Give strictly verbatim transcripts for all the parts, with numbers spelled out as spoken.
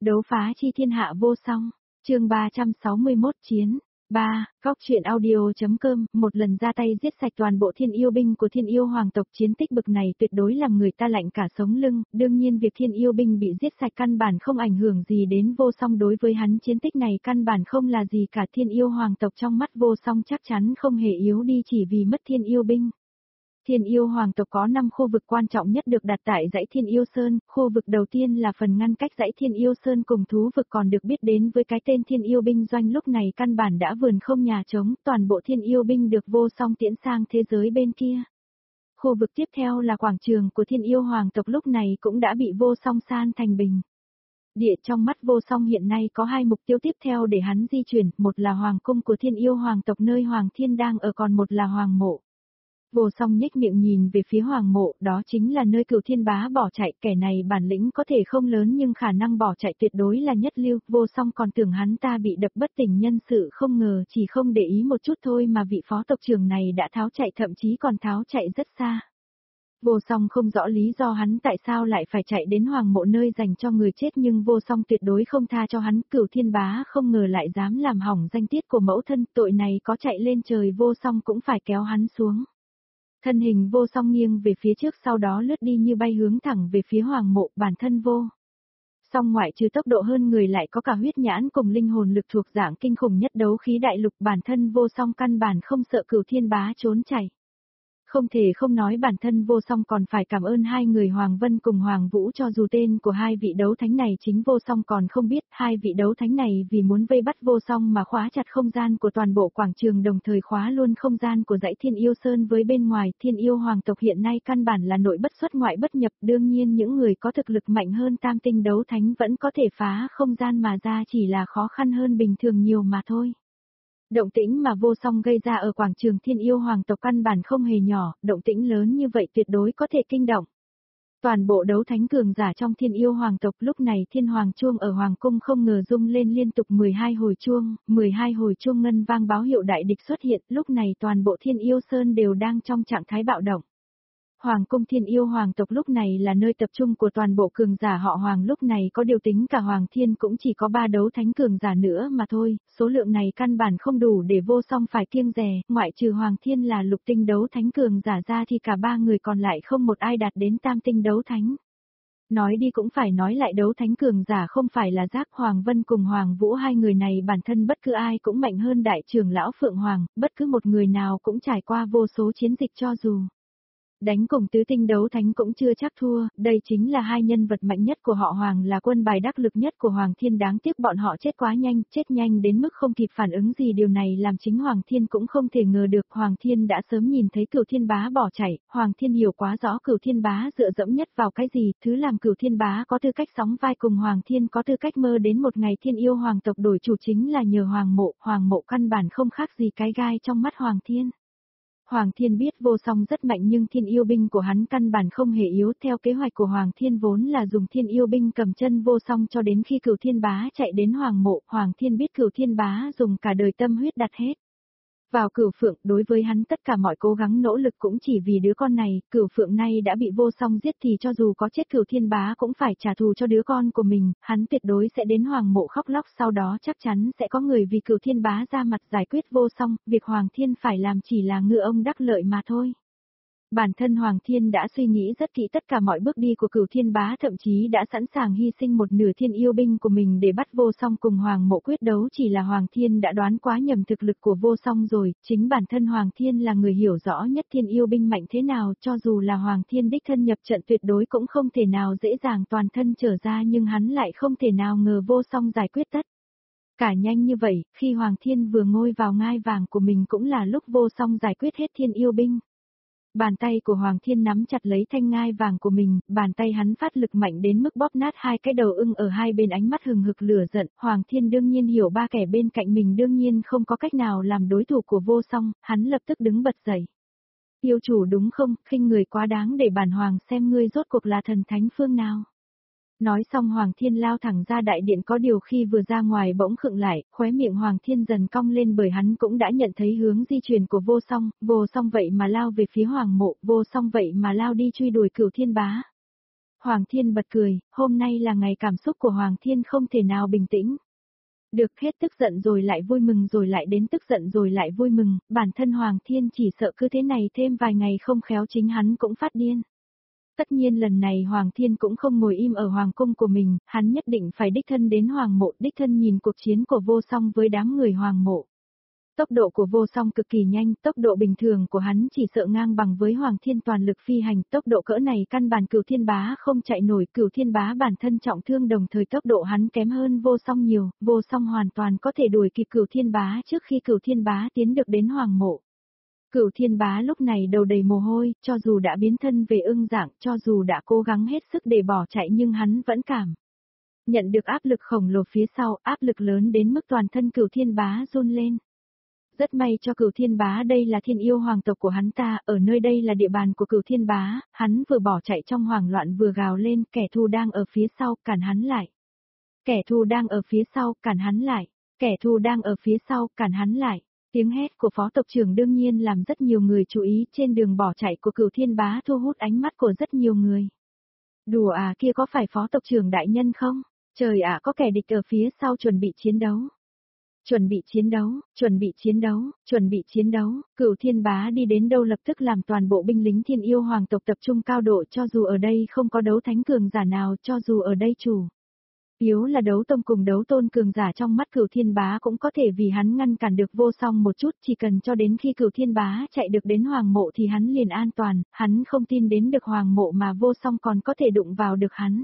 Đấu phá chi thiên hạ vô song, chương ba trăm sáu mươi mốt chiến. ba. Góc truyện audio.com, một lần ra tay giết sạch toàn bộ thiên yêu binh của thiên yêu hoàng tộc, chiến tích bực này tuyệt đối làm người ta lạnh cả sống lưng, đương nhiên việc thiên yêu binh bị giết sạch căn bản không ảnh hưởng gì đến vô song, đối với hắn chiến tích này căn bản không là gì cả. Thiên yêu hoàng tộc trong mắt vô song chắc chắn không hề yếu đi chỉ vì mất thiên yêu binh. Thiên yêu hoàng tộc có năm khu vực quan trọng nhất được đặt tại dãy Thiên Yêu Sơn, khu vực đầu tiên là phần ngăn cách dãy Thiên Yêu Sơn cùng thú vực, còn được biết đến với cái tên Thiên Yêu binh doanh, lúc này căn bản đã vườn không nhà trống, toàn bộ Thiên Yêu binh được vô song tiễn sang thế giới bên kia. Khu vực tiếp theo là quảng trường của Thiên Yêu hoàng tộc, lúc này cũng đã bị vô song san thành bình địa. Trong mắt vô song hiện nay có hai mục tiêu tiếp theo để hắn di chuyển, một là hoàng cung của Thiên Yêu hoàng tộc nơi Hoàng Thiên đang ở, còn một là hoàng mộ. Vô song nhếch miệng nhìn về phía hoàng mộ, đó chính là nơi Cửu Thiên Bá bỏ chạy, kẻ này bản lĩnh có thể không lớn nhưng khả năng bỏ chạy tuyệt đối là nhất lưu. Vô song còn tưởng hắn ta bị đập bất tỉnh nhân sự, không ngờ chỉ không để ý một chút thôi mà vị phó tộc trưởng này đã tháo chạy, thậm chí còn tháo chạy rất xa. Vô song không rõ lý do hắn tại sao lại phải chạy đến hoàng mộ nơi dành cho người chết, nhưng vô song tuyệt đối không tha cho hắn. Cửu Thiên Bá không ngờ lại dám làm hỏng danh tiết của mẫu thân, tội này có chạy lên trời vô song cũng phải kéo hắn xuống. Thân hình vô song nghiêng về phía trước, sau đó lướt đi như bay hướng thẳng về phía hoàng mộ. Bản thân vô song ngoại trừ tốc độ hơn người lại có cả huyết nhãn cùng linh hồn lực thuộc dạng kinh khủng nhất đấu khí đại lục, bản thân vô song căn bản không sợ Cửu Thiên Bá trốn chạy. Không thể không nói bản thân vô song còn phải cảm ơn hai người Hoàng Vân cùng Hoàng Vũ, cho dù tên của hai vị đấu thánh này chính vô song còn không biết, hai vị đấu thánh này vì muốn vây bắt vô song mà khóa chặt không gian của toàn bộ quảng trường, đồng thời khóa luôn không gian của dãy Thiên Yêu Sơn với bên ngoài. Thiên yêu hoàng tộc hiện nay căn bản là nội bất xuất ngoại bất nhập, đương nhiên những người có thực lực mạnh hơn tam tinh đấu thánh vẫn có thể phá không gian mà ra, chỉ là khó khăn hơn bình thường nhiều mà thôi. Động tĩnh mà vô song gây ra ở quảng trường Thiên Yêu hoàng tộc căn bản không hề nhỏ, động tĩnh lớn như vậy tuyệt đối có thể kinh động toàn bộ đấu thánh cường giả trong Thiên Yêu hoàng tộc. Lúc này thiên hoàng chuông ở hoàng cung không ngờ rung lên liên tục mười hai hồi chuông, mười hai hồi chuông ngân vang báo hiệu đại địch xuất hiện. Lúc này toàn bộ Thiên Yêu Sơn đều đang trong trạng thái bạo động. Hoàng cung Thiên Yêu hoàng tộc lúc này là nơi tập trung của toàn bộ cường giả họ Hoàng, lúc này có điều tính cả Hoàng Thiên cũng chỉ có ba đấu thánh cường giả nữa mà thôi, số lượng này căn bản không đủ để vô song phải kiêng dè, ngoại trừ Hoàng Thiên là lục tinh đấu thánh cường giả ra thì cả ba người còn lại không một ai đạt đến tam tinh đấu thánh. Nói đi cũng phải nói lại, đấu thánh cường giả không phải là Giác Hoàng Vân cùng Hoàng Vũ, hai người này bản thân bất cứ ai cũng mạnh hơn đại trưởng lão Phượng Hoàng, bất cứ một người nào cũng trải qua vô số chiến dịch, cho dù đánh cùng tứ tinh đấu thánh cũng chưa chắc thua. Đây chính là hai nhân vật mạnh nhất của họ Hoàng, là quân bài đắc lực nhất của Hoàng Thiên, đáng tiếc bọn họ chết quá nhanh, chết nhanh đến mức không kịp phản ứng gì, điều này làm chính Hoàng Thiên cũng không thể ngờ được. Hoàng Thiên đã sớm nhìn thấy Cửu Thiên Bá bỏ chạy, Hoàng Thiên hiểu quá rõ Cửu Thiên Bá dựa dẫm nhất vào cái gì, thứ làm Cửu Thiên Bá có tư cách sóng vai cùng Hoàng Thiên, có tư cách mơ đến một ngày Thiên Yêu hoàng tộc đổi chủ chính là nhờ Hoàng mộ. Hoàng mộ căn bản không khác gì cái gai trong mắt Hoàng Thiên. Hoàng Thiên biết vô song rất mạnh nhưng thiên yêu binh của hắn căn bản không hề yếu, theo kế hoạch của Hoàng Thiên vốn là dùng thiên yêu binh cầm chân vô song cho đến khi Cửu Thiên Bá chạy đến hoàng mộ. Hoàng Thiên biết Cửu Thiên Bá dùng cả đời tâm huyết đặt hết vào Cửu Phượng, đối với hắn tất cả mọi cố gắng nỗ lực cũng chỉ vì đứa con này. Cửu Phượng nay đã bị vô song giết thì cho dù có chết Cửu Thiên Bá cũng phải trả thù cho đứa con của mình, hắn tuyệt đối sẽ đến hoàng mộ khóc lóc, sau đó chắc chắn sẽ có người vì Cửu Thiên Bá ra mặt giải quyết vô song, việc Hoàng Thiên phải làm chỉ là ngư ông đắc lợi mà thôi. Bản thân Hoàng Thiên đã suy nghĩ rất kỹ tất cả mọi bước đi của Cửu Thiên Bá, thậm chí đã sẵn sàng hy sinh một nửa thiên yêu binh của mình để bắt vô song cùng Hoàng mộ quyết đấu, chỉ là Hoàng Thiên đã đoán quá nhầm thực lực của vô song rồi. Chính bản thân Hoàng Thiên là người hiểu rõ nhất thiên yêu binh mạnh thế nào, cho dù là Hoàng Thiên đích thân nhập trận tuyệt đối cũng không thể nào dễ dàng toàn thân trở ra, nhưng hắn lại không thể nào ngờ vô song giải quyết tất cả nhanh như vậy. Khi Hoàng Thiên vừa ngôi vào ngai vàng của mình cũng là lúc vô song giải quyết hết thiên yêu binh. Bàn tay của Hoàng Thiên nắm chặt lấy thanh ngai vàng của mình, bàn tay hắn phát lực mạnh đến mức bóp nát hai cái đầu ưng ở hai bên, ánh mắt hừng hực lửa giận. Hoàng Thiên đương nhiên hiểu ba kẻ bên cạnh mình đương nhiên không có cách nào làm đối thủ của vô song, hắn lập tức đứng bật dậy. Yêu chủ đúng không, khinh người quá đáng, để bản Hoàng xem ngươi rốt cuộc là thần thánh phương nào. Nói xong Hoàng Thiên lao thẳng ra đại điện, có điều khi vừa ra ngoài bỗng khựng lại, khóe miệng Hoàng Thiên dần cong lên bởi hắn cũng đã nhận thấy hướng di chuyển của vô song. Vô song vậy mà lao về phía hoàng mộ, vô song vậy mà lao đi truy đuổi Cửu Thiên Bá. Hoàng Thiên bật cười, hôm nay là ngày cảm xúc của Hoàng Thiên không thể nào bình tĩnh. Được hết tức giận rồi lại vui mừng rồi lại đến tức giận rồi lại vui mừng, bản thân Hoàng Thiên chỉ sợ cứ thế này thêm vài ngày không khéo chính hắn cũng phát điên. Tất nhiên lần này Hoàng Thiên cũng không ngồi im ở Hoàng cung của mình, hắn nhất định phải đích thân đến Hoàng mộ, đích thân nhìn cuộc chiến của Vô Song với đám người Hoàng mộ. Tốc độ của Vô Song cực kỳ nhanh, tốc độ bình thường của hắn chỉ sợ ngang bằng với Hoàng Thiên toàn lực phi hành, tốc độ cỡ này căn bản Cửu Thiên Bá không chạy nổi, Cửu Thiên Bá bản thân trọng thương đồng thời tốc độ hắn kém hơn Vô Song nhiều, Vô Song hoàn toàn có thể đuổi kịp Cửu Thiên Bá trước khi Cửu Thiên Bá tiến được đến Hoàng mộ. Cửu Thiên Bá lúc này đầu đầy mồ hôi, cho dù đã biến thân về ưng dạng, cho dù đã cố gắng hết sức để bỏ chạy nhưng hắn vẫn cảm nhận được áp lực khổng lồ phía sau, áp lực lớn đến mức toàn thân Cửu Thiên Bá run lên. Rất may cho Cửu Thiên Bá đây là thiên yêu hoàng tộc của hắn ta, ở nơi đây là địa bàn của Cửu Thiên Bá, hắn vừa bỏ chạy trong hoảng loạn vừa gào lên, kẻ thù đang ở phía sau, cản hắn lại. Kẻ thù đang ở phía sau, cản hắn lại. Kẻ thù đang ở phía sau, cản hắn lại. Tiếng hét của phó tộc trưởng đương nhiên làm rất nhiều người chú ý, trên đường bỏ chạy của Cửu Thiên Bá thu hút ánh mắt của rất nhiều người. Đùa à, kia có phải phó tộc trưởng đại nhân không? Trời ạ, có kẻ địch ở phía sau chuẩn bị chiến đấu. Chuẩn bị chiến đấu, chuẩn bị chiến đấu, chuẩn bị chiến đấu, Cửu Thiên Bá đi đến đâu lập tức làm toàn bộ binh lính thiên yêu hoàng tộc tập trung cao độ, cho dù ở đây không có đấu thánh cường giả nào, cho dù ở đây chủ yếu là đấu tông cùng đấu tôn cường giả trong mắt Cửu Thiên Bá cũng có thể vì hắn ngăn cản được Vô Song một chút, chỉ cần cho đến khi Cửu Thiên Bá chạy được đến Hoàng mộ thì hắn liền an toàn, hắn không tin đến được Hoàng mộ mà Vô Song còn có thể đụng vào được hắn.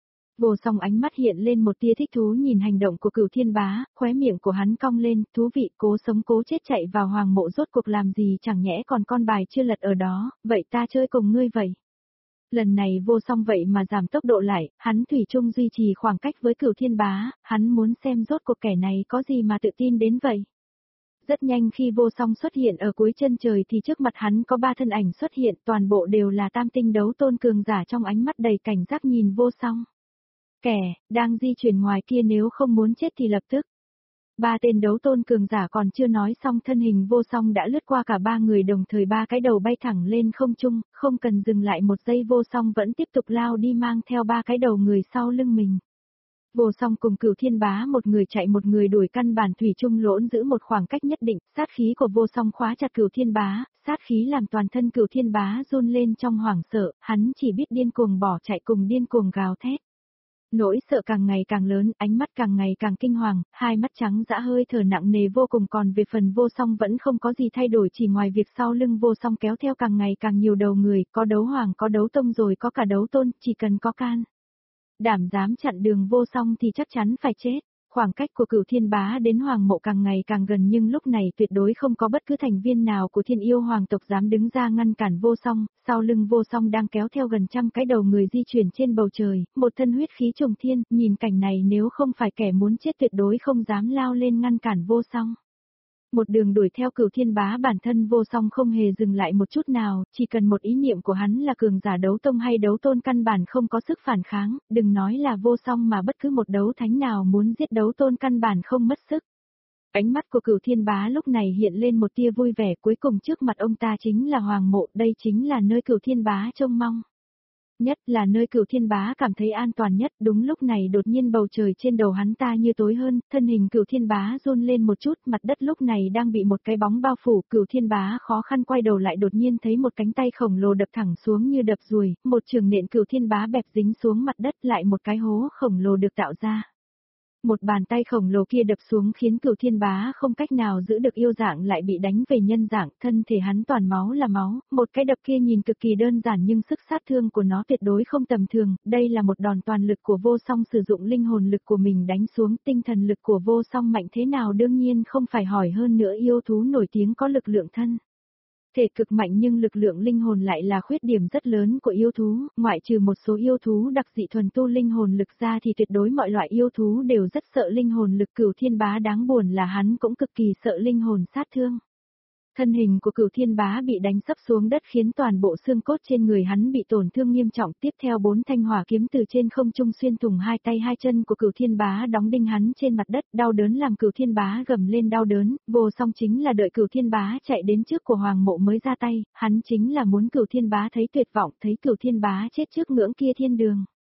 Vô Song ánh mắt hiện lên một tia thích thú nhìn hành động của Cửu Thiên Bá, khóe miệng của hắn cong lên, thú vị, cố sống cố chết chạy vào Hoàng mộ rốt cuộc làm gì, chẳng nhẽ còn con bài chưa lật ở đó, vậy ta chơi cùng ngươi vậy. Lần này Vô Song vậy mà giảm tốc độ lại, hắn thủy chung duy trì khoảng cách với Cửu Thiên Bá, hắn muốn xem rốt cuộc kẻ này có gì mà tự tin đến vậy. Rất nhanh khi Vô Song xuất hiện ở cuối chân trời thì trước mặt hắn có ba thân ảnh xuất hiện, toàn bộ đều là tam tinh đấu tôn cường giả trong ánh mắt đầy cảnh giác nhìn Vô Song. Kẻ, đang di chuyển ngoài kia nếu không muốn chết thì lập tức. Ba tên đấu tôn cường giả còn chưa nói xong thân hình Vô Song đã lướt qua cả ba người đồng thời ba cái đầu bay thẳng lên không trung, không cần dừng lại một giây Vô Song vẫn tiếp tục lao đi mang theo ba cái đầu người sau lưng mình. Vô Song cùng Cửu Thiên Bá một người chạy một người đuổi căn bản thủy chung lỗn giữ một khoảng cách nhất định, sát khí của Vô Song khóa chặt Cửu Thiên Bá, sát khí làm toàn thân Cửu Thiên Bá run lên trong hoảng sợ, hắn chỉ biết điên cuồng bỏ chạy cùng điên cuồng gào thét. Nỗi sợ càng ngày càng lớn, ánh mắt càng ngày càng kinh hoàng, hai mắt trắng dã hơi thở nặng nề vô cùng còn về phần Vô Song vẫn không có gì thay đổi chỉ ngoài việc sau lưng Vô Song kéo theo càng ngày càng nhiều đầu người, có đấu hoàng có đấu tông rồi có cả đấu tôn, chỉ cần có can đảm dám chặn đường Vô Song thì chắc chắn phải chết. Khoảng cách của Cửu Thiên Bá đến Hoàng mộ càng ngày càng gần nhưng lúc này tuyệt đối không có bất cứ thành viên nào của thiên yêu hoàng tộc dám đứng ra ngăn cản Vô Song, sau lưng Vô Song đang kéo theo gần trăm cái đầu người di chuyển trên bầu trời, một thân huyết khí trùng thiên, nhìn cảnh này nếu không phải kẻ muốn chết tuyệt đối không dám lao lên ngăn cản Vô Song. Một đường đuổi theo Cửu Thiên Bá bản thân Vô Song không hề dừng lại một chút nào, chỉ cần một ý niệm của hắn là cường giả đấu tông hay đấu tôn căn bản không có sức phản kháng, đừng nói là Vô Song mà bất cứ một đấu thánh nào muốn giết đấu tôn căn bản không mất sức. Ánh mắt của Cửu Thiên Bá lúc này hiện lên một tia vui vẻ, cuối cùng trước mặt ông ta chính là Hoàng mộ, đây chính là nơi Cửu Thiên Bá trông mong. Nhất là nơi Cửu Thiên Bá cảm thấy an toàn nhất, đúng lúc này đột nhiên bầu trời trên đầu hắn ta như tối hơn, thân hình Cửu Thiên Bá run lên một chút, mặt đất lúc này đang bị một cái bóng bao phủ, Cửu Thiên Bá khó khăn quay đầu lại đột nhiên thấy một cánh tay khổng lồ đập thẳng xuống như đập ruồi, một trường nện Cửu Thiên Bá bẹp dính xuống mặt đất lại một cái hố khổng lồ được tạo ra. Một bàn tay khổng lồ kia đập xuống khiến Cửu Thiên Bá không cách nào giữ được yêu dạng lại bị đánh về nhân dạng, thân thể hắn toàn máu là máu, một cái đập kia nhìn cực kỳ đơn giản nhưng sức sát thương của nó tuyệt đối không tầm thường, đây là một đòn toàn lực của Vô Song sử dụng linh hồn lực của mình đánh xuống, tinh thần lực của Vô Song mạnh thế nào đương nhiên không phải hỏi hơn nữa yêu thú nổi tiếng có lực lượng thân thể cực mạnh nhưng lực lượng linh hồn lại là khuyết điểm rất lớn của yêu thú, ngoại trừ một số yêu thú đặc dị thuần tu linh hồn lực ra thì tuyệt đối mọi loại yêu thú đều rất sợ linh hồn lực. Cửu Thiên Bá đáng buồn là hắn cũng cực kỳ sợ linh hồn sát thương. Thân hình của Cửu Thiên Bá bị đánh sấp xuống đất khiến toàn bộ xương cốt trên người hắn bị tổn thương nghiêm trọng, tiếp theo bốn thanh hỏa kiếm từ trên không trung xuyên thủng hai tay hai chân của Cửu Thiên Bá đóng đinh hắn trên mặt đất, đau đớn làm Cửu Thiên Bá gầm lên đau đớn, Vô Song chính là đợi Cửu Thiên Bá chạy đến trước của Hoàng mộ mới ra tay, hắn chính là muốn Cửu Thiên Bá thấy tuyệt vọng, thấy Cửu Thiên Bá chết trước ngưỡng kia thiên đường.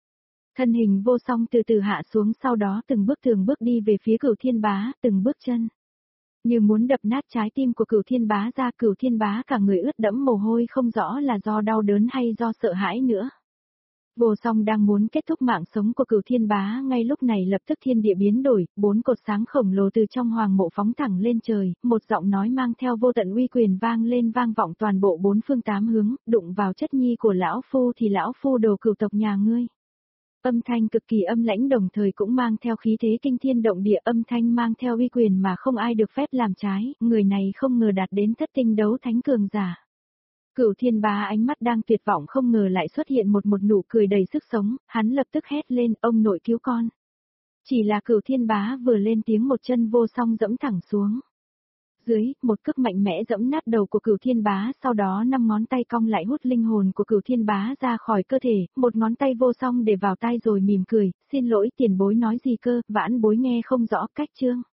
Thân hình vô song từ từ hạ xuống sau đó từng bước từng bước đi về phía Cửu Thiên Bá, từng bước chân. Như muốn đập nát trái tim của Cửu Thiên Bá ra, Cửu Thiên Bá cả người ướt đẫm mồ hôi không rõ là do đau đớn hay do sợ hãi nữa. Vô song đang muốn kết thúc mạng sống của Cửu Thiên Bá, ngay lúc này lập tức thiên địa biến đổi, bốn cột sáng khổng lồ từ trong hoàng mộ phóng thẳng lên trời, một giọng nói mang theo vô tận uy quyền vang lên vang vọng toàn bộ bốn phương tám hướng, đụng vào chất nhi của lão phu thì lão phu đồ cửu tộc nhà ngươi. Âm thanh cực kỳ âm lãnh đồng thời cũng mang theo khí thế kinh thiên động địa, âm thanh mang theo uy quyền mà không ai được phép làm trái, người này không ngờ đạt đến thất tinh đấu thánh cường giả. Cửu Thiên Bá ánh mắt đang tuyệt vọng không ngờ lại xuất hiện một một nụ cười đầy sức sống, hắn lập tức hét lên, ông nội cứu con. Chỉ là Cửu Thiên Bá vừa lên tiếng một chân vô song dẫm thẳng xuống. Dưới, một cước mạnh mẽ dẫm nát đầu của Cửu Thiên Bá, sau đó năm ngón tay cong lại hút linh hồn của Cửu Thiên Bá ra khỏi cơ thể, một ngón tay vô song để vào tai rồi mỉm cười, xin lỗi tiền bối nói gì cơ, vãn bối nghe không rõ cách chương.